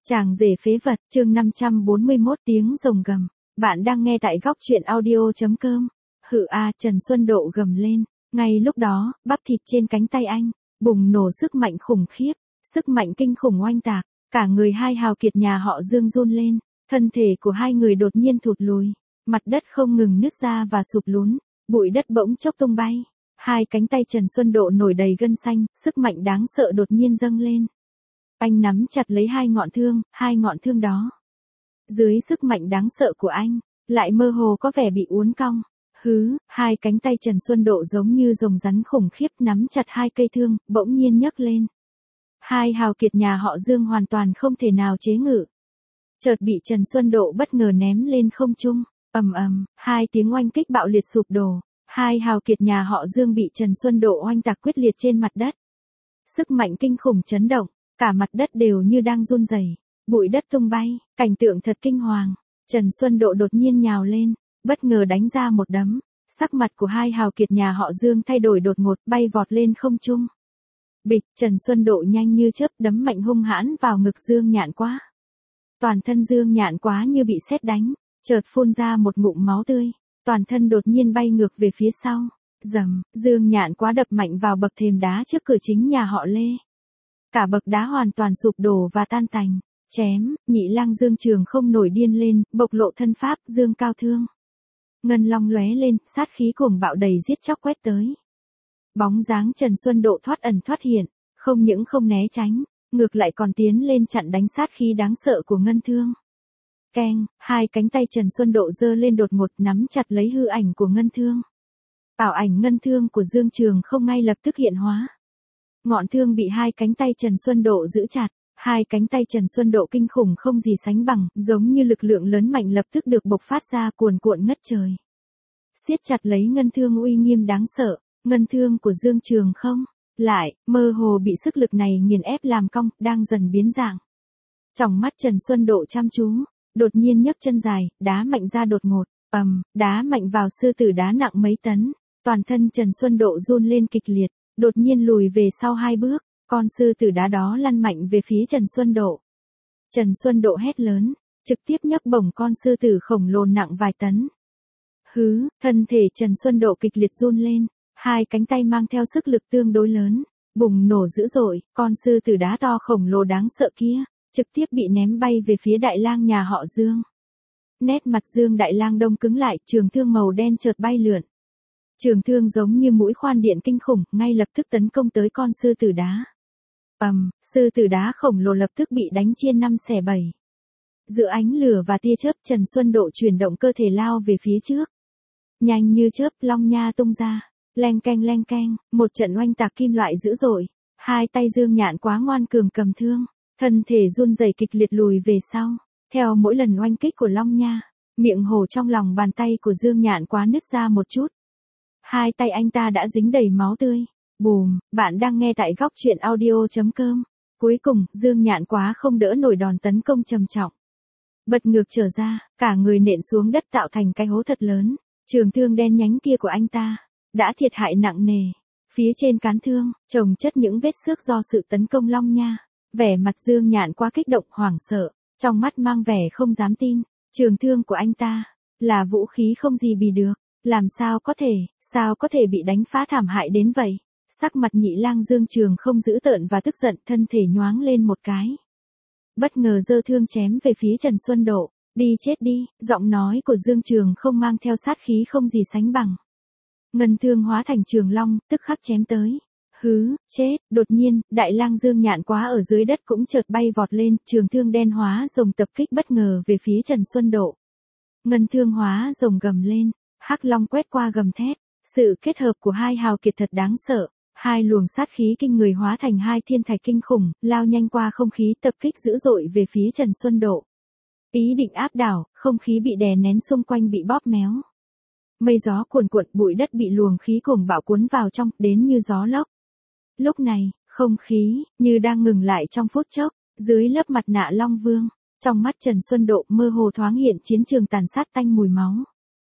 Chàng rể phế vật, chương 541 tiếng rồng gầm. Bạn đang nghe tại góc truyện audio.com. Hự a, Trần Xuân Độ gầm lên. Ngay lúc đó, bắp thịt trên cánh tay anh bùng nổ sức mạnh khủng khiếp, sức mạnh kinh khủng oanh tạc, cả người hai hào kiệt nhà họ Dương run lên, thân thể của hai người đột nhiên thụt lùi, mặt đất không ngừng nứt ra và sụp lún, bụi đất bỗng chốc tung bay. Hai cánh tay Trần Xuân Độ nổi đầy gân xanh, sức mạnh đáng sợ đột nhiên dâng lên. Anh nắm chặt lấy hai ngọn thương đó. Dưới sức mạnh đáng sợ của anh, lại mơ hồ có vẻ bị uốn cong. Hai cánh tay Trần Xuân Độ giống như rồng rắn khủng khiếp nắm chặt hai cây thương, bỗng nhiên nhấc lên. Hai hào kiệt nhà họ Dương hoàn toàn không thể nào chế ngự. Chợt bị Trần Xuân Độ bất ngờ ném lên không trung, ầm ầm, hai tiếng oanh kích bạo liệt sụp đổ. Hai hào kiệt nhà họ Dương bị Trần Xuân Độ oanh tạc quyết liệt trên mặt đất. Sức mạnh kinh khủng chấn động, cả mặt đất đều như đang run rẩy, bụi đất tung bay, cảnh tượng thật kinh hoàng. Trần Xuân Độ đột nhiên nhào lên, bất ngờ đánh ra một đấm, sắc mặt của hai hào kiệt nhà họ Dương thay đổi đột ngột, bay vọt lên không trung. Bịch, Trần Xuân Độ nhanh như chớp đấm mạnh hung hãn vào ngực Dương Nhạn Quá. Toàn thân Dương Nhạn Quá như bị sét đánh, chợt phun ra một ngụm máu tươi, toàn thân đột nhiên bay ngược về phía sau. Rầm, Dương Nhạn Quá đập mạnh vào bậc thềm đá trước cửa chính nhà họ Lê. Cả bậc đá hoàn toàn sụp đổ và tan tành. Chém, Nhị Lang Dương Trường không nổi điên lên, bộc lộ thân pháp Dương Cao Thương. Ngân long lóe lên, sát khí cuồng bạo đầy giết chóc quét tới. Bóng dáng Trần Xuân Độ thoát ẩn thoát hiện, không những không né tránh, ngược lại còn tiến lên chặn đánh sát khí đáng sợ của Ngân Thương. Keng, hai cánh tay Trần Xuân Độ giơ lên đột ngột nắm chặt lấy hư ảnh của Ngân Thương. Ảo ảnh Ngân Thương của Dương Trường không ngay lập tức hiện hóa. Ngọn thương bị hai cánh tay Trần Xuân Độ giữ chặt, hai cánh tay Trần Xuân Độ kinh khủng không gì sánh bằng, giống như lực lượng lớn mạnh lập tức được bộc phát ra cuồn cuộn ngất trời. Siết chặt lấy Ngân Thương uy nghiêm đáng sợ, Ngân Thương của Dương Trường không, lại, mơ hồ bị sức lực này nghiền ép làm cong, đang dần biến dạng. Tròng mắt Trần Xuân Độ chăm chú, đột nhiên nhấc chân dài, đá mạnh ra đột ngột, đá mạnh vào sư tử đá nặng mấy tấn, toàn thân Trần Xuân Độ run lên kịch liệt, đột nhiên lùi về sau hai bước, con sư tử đá đó lăn mạnh về phía Trần Xuân Độ. Trần Xuân Độ hét lớn, trực tiếp nhấc bổng con sư tử khổng lồ nặng vài tấn. Thân thể Trần Xuân Độ kịch liệt run lên, hai cánh tay mang theo sức lực tương đối lớn, bùng nổ dữ dội, con sư tử đá to khổng lồ đáng sợ kia, trực tiếp bị ném bay về phía Đại Lang nhà họ Dương. Nét mặt Dương Đại Lang đông cứng lại, trường thương màu đen chợt bay lượn. Trường thương giống như mũi khoan điện kinh khủng, ngay lập tức tấn công tới con sư tử đá. Sư tử đá khổng lồ lập tức bị đánh chia 5 xẻ 7. Giữa ánh lửa và tia chớp, Trần Xuân Độ chuyển động cơ thể lao về phía trước. Nhanh như chớp, long nha tung ra, leng keng, một trận oanh tạc kim loại dữ dội. Hai tay Dương Nhạn Quá ngoan cường cầm thương, thân thể run rẩy kịch liệt lùi về sau. Theo mỗi lần oanh kích của long nha, miệng hổ trong lòng bàn tay của Dương Nhạn Quá nứt ra một chút. Hai tay anh ta đã dính đầy máu tươi. Bùm, bạn đang nghe tại góc truyện audio.com. Cuối cùng, Dương Nhạn Quá không đỡ nổi đòn tấn công trầm trọng. Bật ngược trở ra, cả người nện xuống đất tạo thành cái hố thật lớn. Trường thương đen nhánh kia của anh ta đã thiệt hại nặng nề. Phía trên cán thương, chồng chất những vết xước do sự tấn công long nha. Vẻ mặt Dương Nhạn Quá kích động hoảng sợ, trong mắt mang vẻ không dám tin. Trường thương của anh ta là vũ khí không gì bì được. Làm sao có thể bị đánh phá thảm hại đến vậy? Sắc mặt Nhị Lang Dương Trường không dữ tợn và tức giận, thân thể nhoáng lên một cái. Bất ngờ giơ thương chém về phía Trần Xuân Độ. Đi chết đi, giọng nói của Dương Trường không mang theo sát khí không gì sánh bằng. Ngân thương hóa thành trường long, tức khắc chém tới. Chết, đột nhiên, Đại Lang Dương Nhạn Quá ở dưới đất cũng chợt bay vọt lên, trường thương đen hóa rồng tập kích bất ngờ về phía Trần Xuân Độ. Ngân thương hóa rồng gầm lên, hắc long quét qua gầm thét, sự kết hợp của hai hào kiệt thật đáng sợ. Hai luồng sát khí kinh người hóa thành hai thiên thạch kinh khủng, lao nhanh qua không khí tập kích dữ dội về phía Trần Xuân Độ. Ý định áp đảo, không khí bị đè nén xung quanh bị bóp méo. Mây gió cuồn cuộn, bụi đất bị luồng khí cuồng bạo cuốn vào trong, đến như gió lốc. Lúc này, không khí như đang ngừng lại trong phút chốc, dưới lớp mặt nạ Long Vương, trong mắt Trần Xuân Độ mơ hồ thoáng hiện chiến trường tàn sát tanh mùi máu.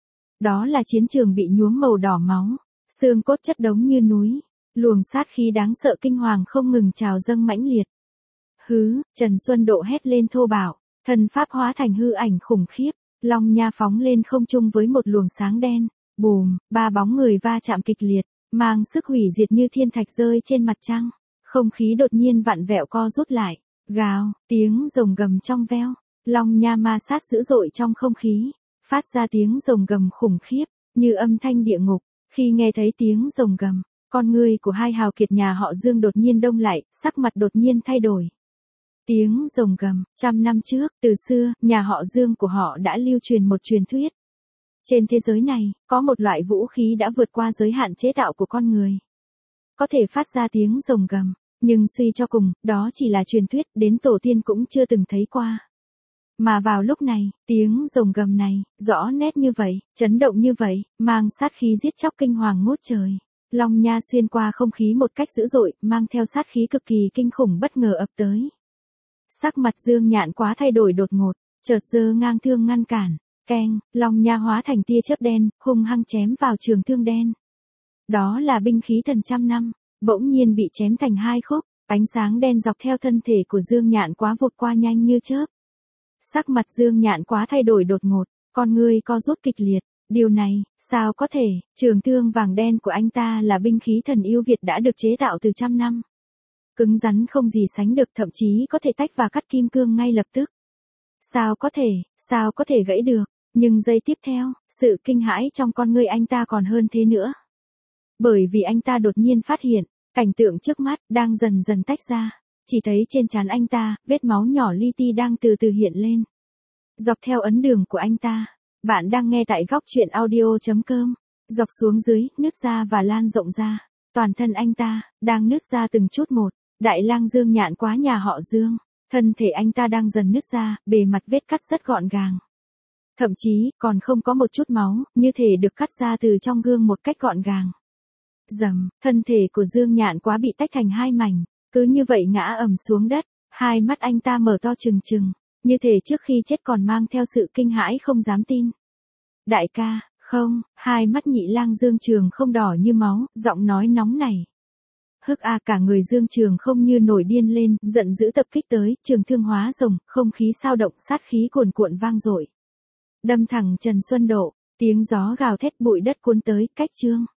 Đó là chiến trường bị nhuốm màu đỏ máu, xương cốt chất đống như núi. Luồng sát khí đáng sợ kinh hoàng không ngừng trào dâng mãnh liệt. Hứ, Trần Xuân Độ hét lên thô bạo, thân pháp hóa thành hư ảnh khủng khiếp, long nha phóng lên không trung với một luồng sáng đen, bùm, ba bóng người va chạm kịch liệt, mang sức hủy diệt như thiên thạch rơi trên mặt trăng. Không khí đột nhiên vặn vẹo co rút lại, gào, tiếng rồng gầm trong veo, long nha ma sát dữ dội trong không khí, phát ra tiếng rồng gầm khủng khiếp, như âm thanh địa ngục. Khi nghe thấy tiếng rồng gầm, con ngươi của hai hào kiệt nhà họ Dương đột nhiên đông lại, sắc mặt đột nhiên thay đổi. Tiếng rồng gầm, 100 năm trước, từ xưa, nhà họ Dương của họ đã lưu truyền một truyền thuyết. Trên thế giới này, có một loại vũ khí đã vượt qua giới hạn chế tạo của con người. Có thể phát ra tiếng rồng gầm, nhưng suy cho cùng, đó chỉ là truyền thuyết, đến tổ tiên cũng chưa từng thấy qua. Mà vào lúc này, tiếng rồng gầm này, rõ nét như vậy, chấn động như vậy, mang sát khí giết chóc kinh hoàng ngút trời. Long nha xuyên qua không khí một cách dữ dội, mang theo sát khí cực kỳ kinh khủng bất ngờ ập tới. Sắc mặt Dương Nhạn Quá thay đổi đột ngột, chợt giơ ngang thương ngăn cản, keng, long nha hóa thành tia chớp đen, hung hăng chém vào trường thương đen. Đó là binh khí thần 100 năm, bỗng nhiên bị chém thành hai khúc, ánh sáng đen dọc theo thân thể của Dương Nhạn Quá vụt qua nhanh như chớp. Sắc mặt Dương Nhạn Quá thay đổi đột ngột, con ngươi co rút kịch liệt, điều này, sao có thể, trường thương vàng đen của anh ta là binh khí thần yêu Việt đã được chế tạo từ 100 năm. Cứng rắn không gì sánh được, thậm chí có thể tách và cắt kim cương ngay lập tức. Sao có thể gãy được, nhưng giây tiếp theo, sự kinh hãi trong con ngươi anh ta còn hơn thế nữa. Bởi vì anh ta đột nhiên phát hiện, cảnh tượng trước mắt đang dần dần tách ra, chỉ thấy trên trán anh ta, vết máu nhỏ li ti đang từ từ hiện lên. Dọc theo ấn đường của anh ta, bạn đang nghe tại góc truyện audio.com, dọc xuống dưới, nứt ra và lan rộng ra, toàn thân anh ta, đang nứt ra từng chút một, đại lang Dương Nhạn Quá nhà họ Dương, thân thể anh ta đang dần nứt ra, bề mặt vết cắt rất gọn gàng. Thậm chí, còn không có một chút máu, như thể được cắt ra từ trong gương một cách gọn gàng. Rầm, thân thể của Dương Nhạn Quá bị tách thành hai mảnh, cứ như vậy ngã ầm xuống đất, hai mắt anh ta mở to trừng trừng, như thể trước khi chết còn mang theo sự kinh hãi không dám tin. Đại ca, không, hai mắt nhị lang Dương Trường không đỏ như máu, giọng nói nóng nảy. Hức a, cả người Dương Trường không như nổi điên lên, giận dữ tập kích tới, trường thương hóa rồng, không khí sao động, sát khí cuồn cuộn vang dội. Đâm thẳng Trần Xuân Độ, tiếng gió gào thét, bụi đất cuốn tới, cách chương.